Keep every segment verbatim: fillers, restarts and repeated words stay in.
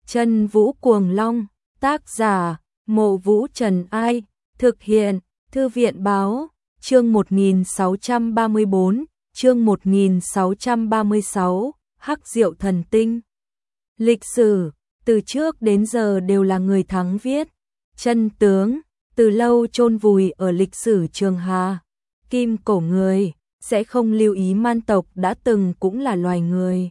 Chân Vũ Cuồng Long, tác giả, Mộ Vũ Trần Ai, thực hiện, Thư viện Báo, chương một nghìn sáu trăm ba mươi bốn, chương một nghìn sáu trăm ba mươi sáu, Hắc Diệu Thần Tinh. Lịch sử, từ trước đến giờ đều là người thắng viết, chân tướng, từ lâu chôn vùi ở lịch sử Trường Hà. Kim cổ người, sẽ không lưu ý man tộc đã từng cũng là loài người.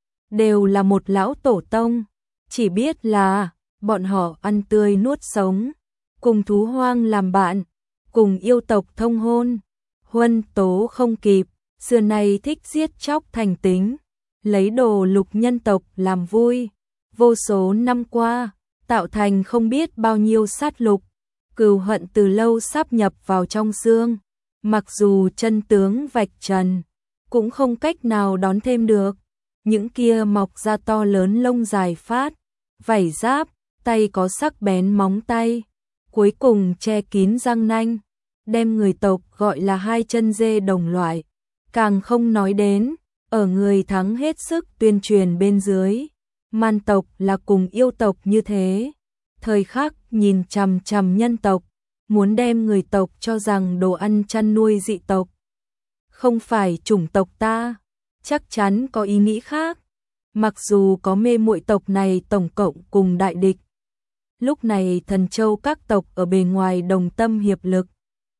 Đều là một lão tổ tông, chỉ biết là, bọn họ ăn tươi nuốt sống, cùng thú hoang làm bạn, cùng yêu tộc thông hôn. Huân tố không kịp, xưa nay thích giết chóc thành tính, lấy đồ lục nhân tộc làm vui. Vô số năm qua, tạo thành không biết bao nhiêu sát lục, cừu hận từ lâu sáp nhập vào trong xương. Mặc dù chân tướng vạch trần, cũng không cách nào đón thêm được. Những kia mọc ra to lớn lông dài phát, vảy giáp, tay có sắc bén móng tay, cuối cùng che kín răng nanh, đem người tộc gọi là hai chân dê đồng loại. Càng không nói đến, ở người thắng hết sức tuyên truyền bên dưới, man tộc là cùng yêu tộc như thế, thời khắc nhìn chằm chằm nhân tộc, muốn đem người tộc cho rằng đồ ăn chăn nuôi dị tộc. Không phải chủng tộc ta, chắc chắn có ý nghĩ khác. Mặc dù có mê muội tộc này tổng cộng cùng đại địch. Lúc này Thần Châu các tộc ở bề ngoài đồng tâm hiệp lực,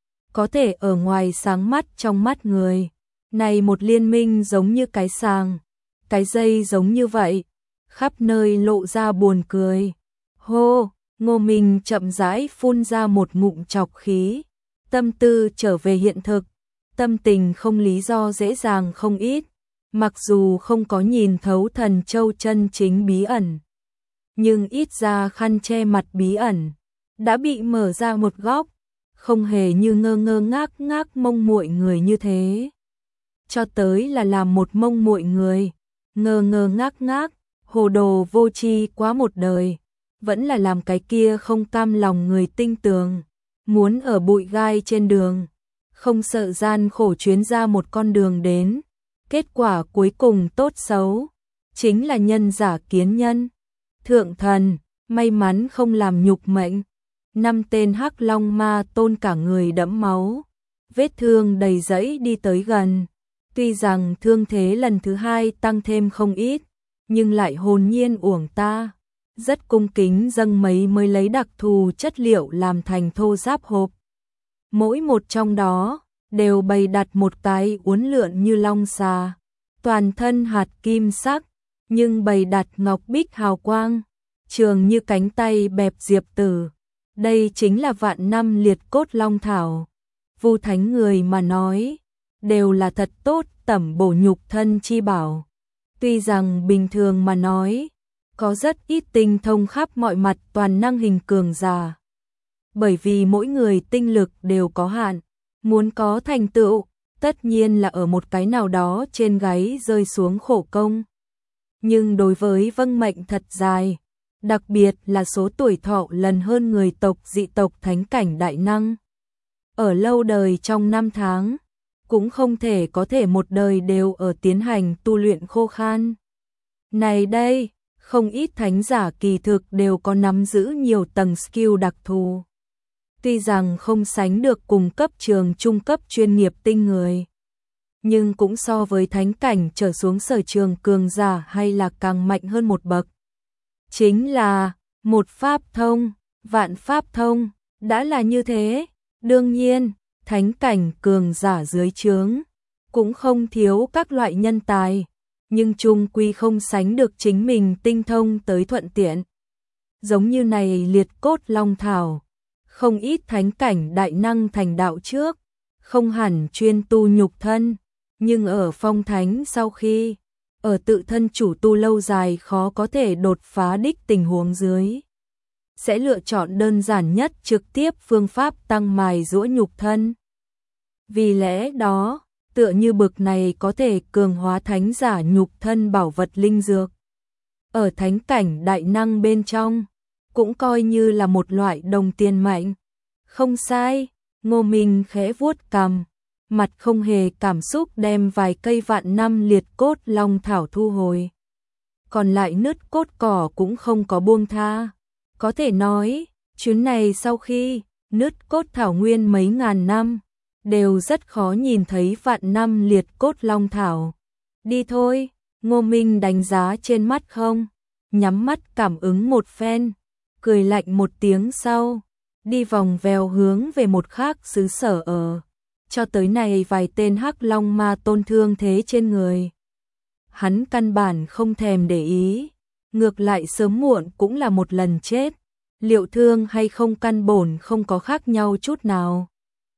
có thể ở ngoài sáng mắt trong mắt người. Này một liên minh giống như cái sàng, cái dây giống như vậy, khắp nơi lộ ra buồn cười. Hô, Ngô Minh chậm rãi phun ra một ngụm trọc khí, tâm tư trở về hiện thực, tâm tình không lý do dễ dàng không ít. Mặc dù không có nhìn thấu Thần Châu chân chính bí ẩn, nhưng ít ra khăn che mặt bí ẩn đã bị mở ra một góc, không hề như ngơ ngơ ngác ngác mông muội người như thế. Cho tới là làm một mông muội người, ngơ ngơ ngác ngác, hồ đồ vô tri quá một đời, vẫn là làm cái kia không cam lòng người tinh tường, muốn ở bụi gai trên đường, không sợ gian khổ chuyến ra một con đường đến. Kết quả cuối cùng tốt xấu, chính là nhân giả kiến nhân. Thượng thần, may mắn không làm nhục mệnh. Năm tên hắc long ma tôn cả người đẫm máu, vết thương đầy dẫy đi tới gần. Tuy rằng thương thế lần thứ hai tăng thêm không ít, nhưng lại hồn nhiên uổng ta. Rất cung kính dâng mấy mới lấy đặc thù chất liệu làm thành thô giáp hộp. Mỗi một trong đó đều bày đặt một cái uốn lượn như long xà, toàn thân hạt kim sắc, nhưng bày đặt ngọc bích hào quang, trường như cánh tay bẹp diệp tử. Đây chính là vạn năm liệt cốt long thảo. Vu thánh người mà nói, đều là thật tốt tẩm bổ nhục thân chi bảo. Tuy rằng bình thường mà nói, có rất ít tinh thông khắp mọi mặt toàn năng hình cường giả. Bởi vì mỗi người tinh lực đều có hạn, muốn có thành tựu, tất nhiên là ở một cái nào đó trên gáy rơi xuống khổ công. Nhưng đối với vâng mệnh thật dài, đặc biệt là số tuổi thọ lần hơn người tộc dị tộc thánh cảnh đại năng, ở lâu đời trong năm tháng, cũng không thể có thể một đời đều ở tiến hành tu luyện khô khan. Này đây, không ít thánh giả kỳ thực đều có nắm giữ nhiều tầng skill đặc thù. Tuy rằng không sánh được cùng cấp trường trung cấp chuyên nghiệp tinh người, nhưng cũng so với thánh cảnh trở xuống sở trường cường giả hay là càng mạnh hơn một bậc. Chính là, một pháp thông, vạn pháp thông, đã là như thế. Đương nhiên, thánh cảnh cường giả dưới trướng, cũng không thiếu các loại nhân tài, nhưng chung quy không sánh được chính mình tinh thông tới thuận tiện. Giống như này liệt cốt long thảo, không ít thánh cảnh đại năng thành đạo trước, không hẳn chuyên tu nhục thân, nhưng ở phong thánh sau khi, ở tự thân chủ tu lâu dài khó có thể đột phá đích tình huống dưới, sẽ lựa chọn đơn giản nhất trực tiếp phương pháp tăng mài giũa nhục thân. Vì lẽ đó, tựa như bực này có thể cường hóa thánh giả nhục thân bảo vật linh dược. Ở thánh cảnh đại năng bên trong, cũng coi như là một loại đồng tiền mạnh. Không sai, Ngô Minh khẽ vuốt cằm, mặt không hề cảm xúc đem vài cây vạn năm liệt cốt long thảo thu hồi. còn lại nứt cốt cỏ cũng không có buông tha. Có thể nói, chuyến này sau khi nứt cốt thảo nguyên mấy ngàn năm, đều rất khó nhìn thấy vạn năm liệt cốt long thảo. Đi thôi, Ngô Minh đánh giá trên mắt không, nhắm mắt cảm ứng một phen, cười lạnh một tiếng sau, đi vòng vèo hướng về một khác xứ sở ở. Cho tới này vài tên hắc long ma tôn thương thế trên người, hắn căn bản không thèm để ý, ngược lại sớm muộn cũng là một lần chết, liệu thương hay không căn bổn không có khác nhau chút nào.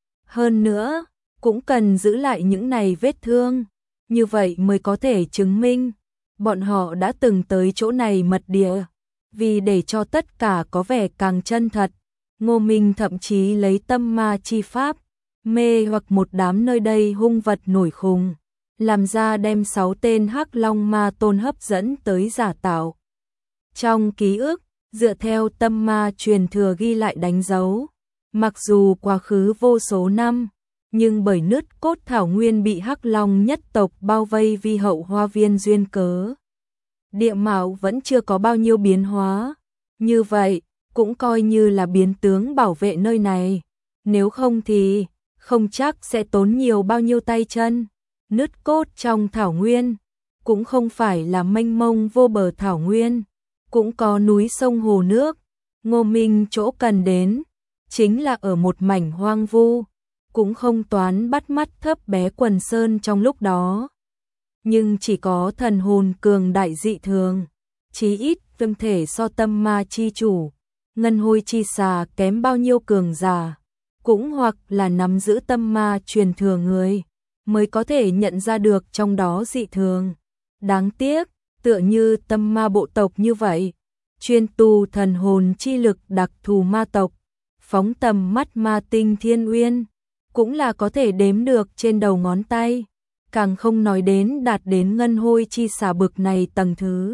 Hơn nữa, cũng cần giữ lại những này vết thương, như vậy mới có thể chứng minh bọn họ đã từng tới chỗ này mật địa. Vì để cho tất cả có vẻ càng chân thật, Ngô Minh thậm chí lấy tâm ma chi pháp, mê hoặc một đám nơi đây hung vật nổi khùng, làm ra đem sáu tên hắc long ma tôn hấp dẫn tới giả tạo. Trong ký ức, dựa theo tâm ma truyền thừa ghi lại đánh dấu, mặc dù quá khứ vô số năm, nhưng bởi nứt cốt thảo nguyên bị hắc long nhất tộc bao vây vi hậu hoa viên duyên cớ, địa mạo vẫn chưa có bao nhiêu biến hóa. Như vậy, cũng coi như là biến tướng bảo vệ nơi này. Nếu không thì, không chắc sẽ tốn nhiều bao nhiêu tay chân. Nứt cốt trong thảo nguyên, cũng không phải là mênh mông vô bờ thảo nguyên, cũng có núi sông hồ nước. Ngô Minh chỗ cần đến, chính là ở một mảnh hoang vu, cũng không toán bắt mắt thấp bé quần sơn trong lúc đó. Nhưng chỉ có thần hồn cường đại dị thường, chí ít viêm thể so tâm ma chi chủ, ngân hôi chi xà kém bao nhiêu cường giả, cũng hoặc là nắm giữ tâm ma truyền thừa người, mới có thể nhận ra được trong đó dị thường. Đáng tiếc, tựa như tâm ma bộ tộc như vậy, chuyên tu thần hồn chi lực đặc thù ma tộc, phóng tầm mắt ma tinh thiên uyên, cũng là có thể đếm được trên đầu ngón tay, càng không nói đến đạt đến ngân hôi chi xà bực này tầng thứ.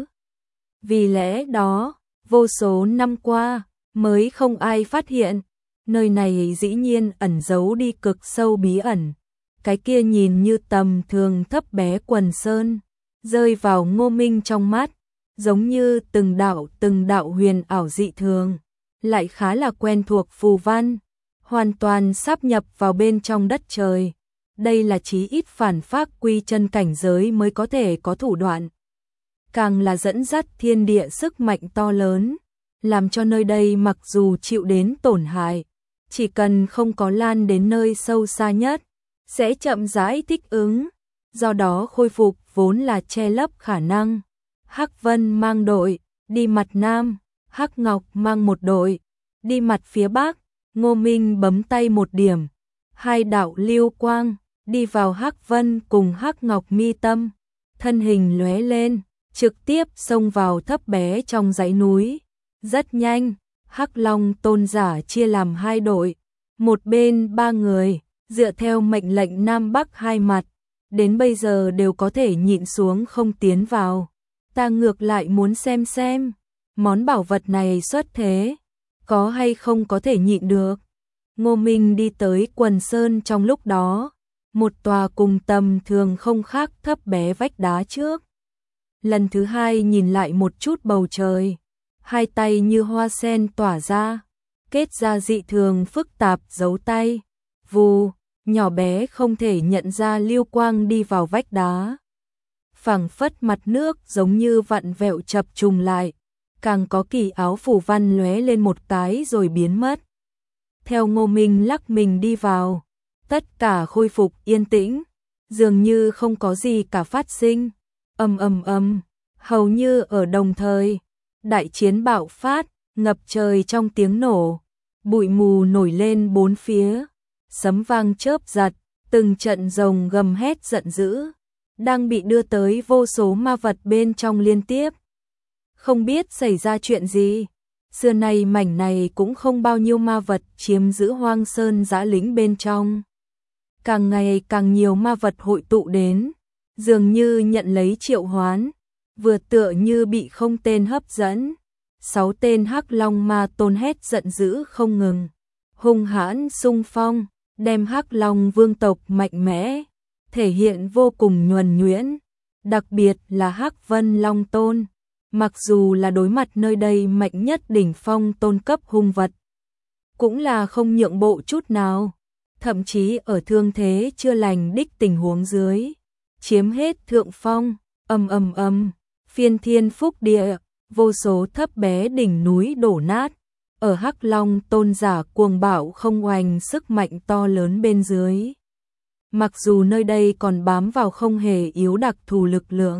Vì lẽ đó, vô số năm qua, mới không ai phát hiện, nơi này dĩ nhiên ẩn giấu đi cực sâu bí ẩn. Cái kia nhìn như tầm thường thấp bé quần sơn, rơi vào Ngô Minh trong mắt, giống như từng đạo từng đạo huyền ảo dị thường, lại khá là quen thuộc phù văn, hoàn toàn sáp nhập vào bên trong đất trời. Đây là chí ít phản phác quy chân cảnh giới mới có thể có thủ đoạn. Càng là dẫn dắt thiên địa sức mạnh to lớn, làm cho nơi đây mặc dù chịu đến tổn hại, chỉ cần không có lan đến nơi sâu xa nhất, sẽ chậm rãi thích ứng, do đó khôi phục vốn là che lấp khả năng. Hắc Vân mang đội, đi mặt nam, Hắc Ngọc mang một đội, đi mặt phía bắc. Ngô Minh bấm tay một điểm, hai đạo lưu quang, đi vào Hắc Vân cùng Hắc Ngọc mi tâm, thân hình lóe lên, trực tiếp xông vào thấp bé trong dãy núi. Rất nhanh, Hắc Long tôn giả chia làm hai đội, một bên ba người, dựa theo mệnh lệnh Nam Bắc hai mặt, đến bây giờ đều có thể nhịn xuống không tiến vào. Ta ngược lại muốn xem xem, món bảo vật này xuất thế, có hay không có thể nhịn được. Ngô Minh đi tới quần sơn trong lúc đó, một tòa cùng tầm thường không khác thấp bé vách đá trước. Lần thứ hai nhìn lại một chút bầu trời, hai tay như hoa sen tỏa ra, kết ra dị thường phức tạp dấu tay, vù, nhỏ bé không thể nhận ra lưu quang đi vào vách đá. Phảng phất mặt nước giống như vặn vẹo chập trùng lại, càng có kỳ áo phủ văn lóe lên một cái rồi biến mất. Theo Ngô Minh lắc mình đi vào, tất cả khôi phục yên tĩnh, dường như không có gì cả phát sinh. Ầm ầm ầm, hầu như ở đồng thời, đại chiến bạo phát, ngập trời trong tiếng nổ, bụi mù nổi lên bốn phía, sấm vang chớp giật, từng trận rồng gầm hét giận dữ, đang bị đưa tới vô số ma vật bên trong liên tiếp. Không biết xảy ra chuyện gì, xưa nay mảnh này cũng không bao nhiêu ma vật chiếm giữ hoang sơn dã lĩnh bên trong. Càng ngày càng nhiều ma vật hội tụ đến, dường như nhận lấy triệu hoán, vừa tựa như bị không tên hấp dẫn. Sáu tên hắc long ma tôn hét giận dữ không ngừng, hung hãn xung phong, đem hắc long vương tộc mạnh mẽ, thể hiện vô cùng nhuần nhuyễn, đặc biệt là Hắc Vân Long Tôn, mặc dù là đối mặt nơi đây mạnh nhất đỉnh phong tôn cấp hung vật, cũng là không nhượng bộ chút nào, thậm chí ở thương thế chưa lành đích tình huống dưới, chiếm hết thượng phong, ầm ầm ầm, phiên thiên phúc địa, vô số thấp bé đỉnh núi đổ nát, ở Hắc Long tôn giả cuồng bạo không oanh sức mạnh to lớn bên dưới. Mặc dù nơi đây còn bám vào không hề yếu đặc thù lực lượng,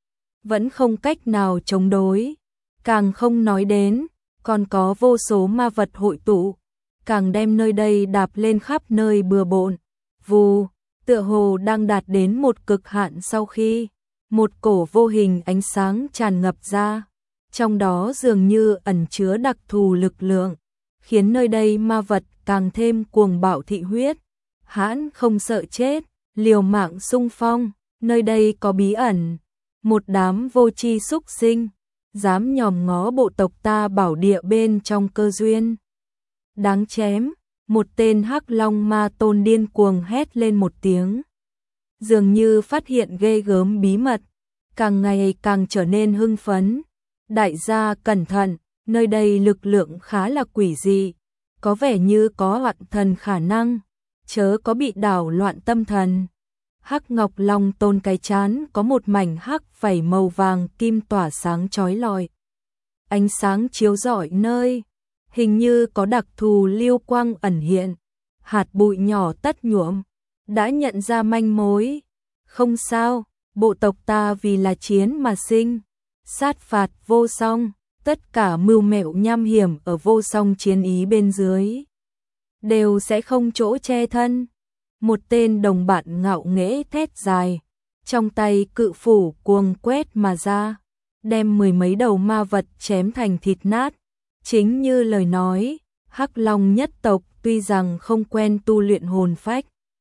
vẫn không cách nào chống đối, càng không nói đến, còn có vô số ma vật hội tụ, càng đem nơi đây đạp lên khắp nơi bừa bộn, vù, tựa hồ đang đạt đến một cực hạn sau khi một cổ vô hình ánh sáng tràn ngập ra, trong đó dường như ẩn chứa đặc thù lực lượng, khiến nơi đây ma vật càng thêm cuồng bạo thị huyết, hãn không sợ chết, liều mạng xung phong, nơi đây có bí ẩn, một đám vô tri súc sinh, dám nhòm ngó bộ tộc ta bảo địa bên trong cơ duyên. Đáng chém, một tên Hắc Long ma tôn điên cuồng hét lên một tiếng. Dường như phát hiện ghê gớm bí mật, càng ngày càng trở nên hưng phấn. Đại gia cẩn thận, nơi đây lực lượng khá là quỷ dị, có vẻ như có hoạn thần khả năng, chớ có bị đảo loạn tâm thần. Hắc Ngọc Long tôn cái chán có một mảnh hắc vảy màu vàng kim tỏa sáng chói lọi. Ánh sáng chiếu rọi nơi, hình như có đặc thù lưu quang ẩn hiện, hạt bụi nhỏ tất nhuộm, đã nhận ra manh mối. Không sao, bộ tộc ta vì là chiến mà sinh, sát phạt vô song, tất cả mưu mẹo nham hiểm ở vô song chiến ý bên dưới, đều sẽ không chỗ che thân. Một tên đồng bạn ngạo nghễ thét dài, trong tay cự phủ cuồng quét mà ra, đem mười mấy đầu ma vật chém thành thịt nát. Chính như lời nói, Hắc Long nhất tộc tuy rằng không quen tu luyện hồn phách,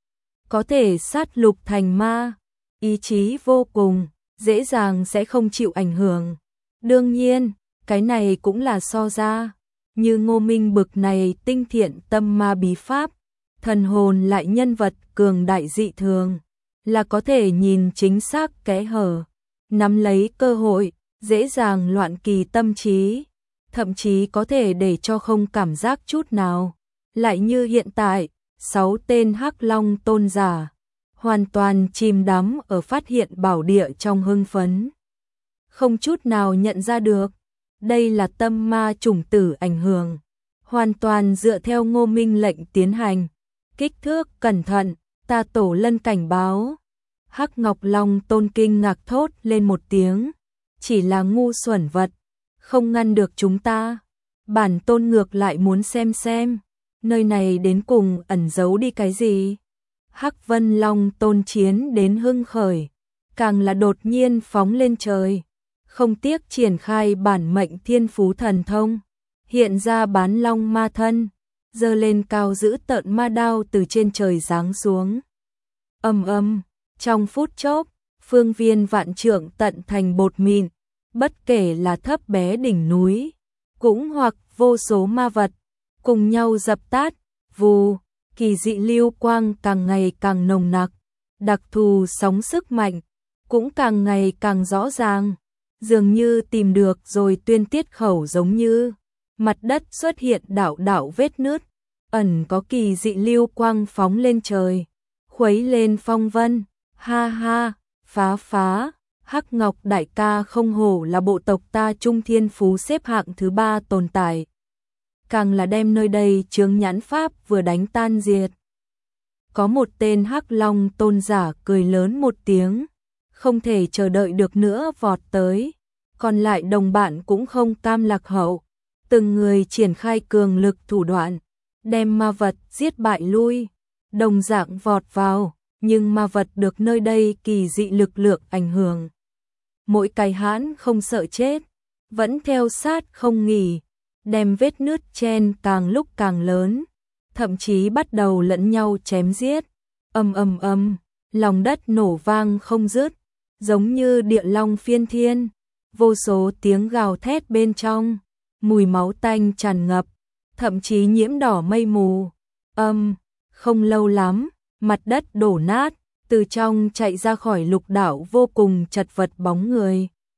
có thể sát lục thành ma, ý chí vô cùng, dễ dàng sẽ không chịu ảnh hưởng. Đương nhiên, cái này cũng là so ra, như Ngô Minh bực này tinh thiện tâm ma bí pháp, thần hồn lại nhân vật cường đại dị thường, là có thể nhìn chính xác kẽ hở, nắm lấy cơ hội, dễ dàng loạn kỳ tâm trí, thậm chí có thể để cho không cảm giác chút nào. Lại như hiện tại, sáu tên Hắc Long tôn giả, hoàn toàn chìm đắm ở phát hiện bảo địa trong hưng phấn. Không chút nào nhận ra được, đây là tâm ma chủng tử ảnh hưởng, hoàn toàn dựa theo Ngô Minh lệnh tiến hành. Kích thước cẩn thận, ta tổ lân cảnh báo. Hắc Ngọc Long tôn kinh ngạc thốt lên một tiếng, chỉ là ngu xuẩn vật, không ngăn được chúng ta. Bản tôn ngược lại muốn xem xem, nơi này đến cùng ẩn giấu đi cái gì. Hắc Vân Long tôn chiến đến hưng khởi, càng là đột nhiên phóng lên trời, không tiếc triển khai bản mệnh thiên phú thần thông, hiện ra bán long ma thân, giơ lên cao giữ tợn ma đao từ trên trời giáng xuống. Ầm ầm, trong phút chốc, phương viên vạn trượng tận thành bột mịn, bất kể là thấp bé đỉnh núi, cũng hoặc vô số ma vật, cùng nhau dập tắt, vù, kỳ dị lưu quang càng ngày càng nồng nặc, đặc thù sóng sức mạnh, cũng càng ngày càng rõ ràng, dường như tìm được rồi tuyên tiết khẩu giống như mặt đất xuất hiện đạo đạo vết nứt, ẩn có kỳ dị lưu quang phóng lên trời, khuấy lên phong vân, ha ha, phá phá, Hắc Ngọc đại ca không hổ là bộ tộc ta trung thiên phú xếp hạng thứ ba tồn tại. Càng là đem nơi đây chướng nhãn pháp vừa đánh tan diệt. Có một tên Hắc Long tôn giả cười lớn một tiếng, không thể chờ đợi được nữa vọt tới, còn lại đồng bạn cũng không cam lạc hậu, từng người triển khai cường lực thủ đoạn, đem ma vật giết bại lui, đồng dạng vọt vào, nhưng ma vật được nơi đây kỳ dị lực lượng ảnh hưởng. Mỗi cái hãn không sợ chết, vẫn theo sát không nghỉ, đem vết nứt chen càng lúc càng lớn, thậm chí bắt đầu lẫn nhau chém giết. Ầm ầm ầm, lòng đất nổ vang không dứt, giống như địa long phiên thiên, vô số tiếng gào thét bên trong, mùi máu tanh tràn ngập, thậm chí nhiễm đỏ mây mù. Âm, không lâu lắm, mặt đất đổ nát, từ trong chạy ra khỏi lục đảo vô cùng chật vật bóng người.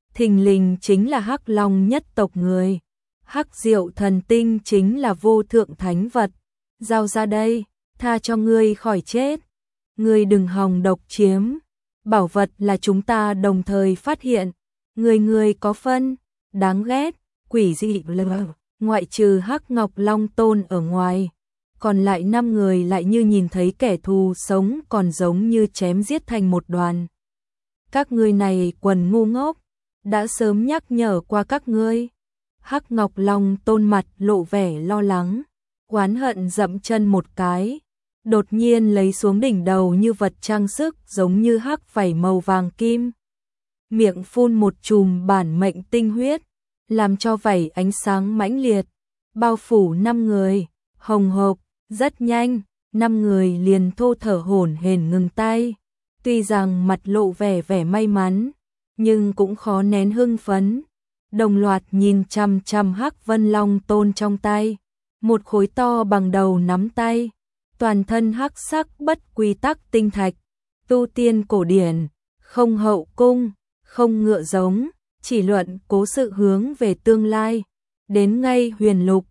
thình lình chính là Hắc Long nhất tộc người. Hắc Diệu thần tinh chính là vô thượng thánh vật, giao ra đây, tha cho ngươi khỏi chết. Ngươi đừng hòng độc chiếm, bảo vật là chúng ta đồng thời phát hiện, người người có phân, đáng ghét, quỷ dị lờ. Ngoại trừ Hắc Ngọc Long Tôn ở ngoài, còn lại năm người lại như nhìn thấy kẻ thù sống, còn giống như chém giết thành một đoàn. Các ngươi này quần ngu ngốc, đã sớm nhắc nhở qua các ngươi. Hắc Ngọc Long Tôn mặt lộ vẻ lo lắng, oán hận dậm chân một cái, đột nhiên lấy xuống đỉnh đầu như vật trang sức giống như hắc vảy màu vàng kim. Miệng phun một chùm bản mệnh tinh huyết, làm cho vảy ánh sáng mãnh liệt, bao phủ năm người, hồng hộc, rất nhanh, năm người liền thô thở hổn hển ngừng tay. Tuy rằng mặt lộ vẻ vẻ may mắn, nhưng cũng khó nén hưng phấn. Đồng loạt nhìn chằm chằm Hắc Vân Long Tôn trong tay, một khối to bằng đầu nắm tay, toàn thân hắc sắc bất quy tắc tinh thạch, tu tiên cổ điển, không hậu cung, không ngựa giống, chỉ luận cố sự hướng về tương lai, đến ngay huyền lục,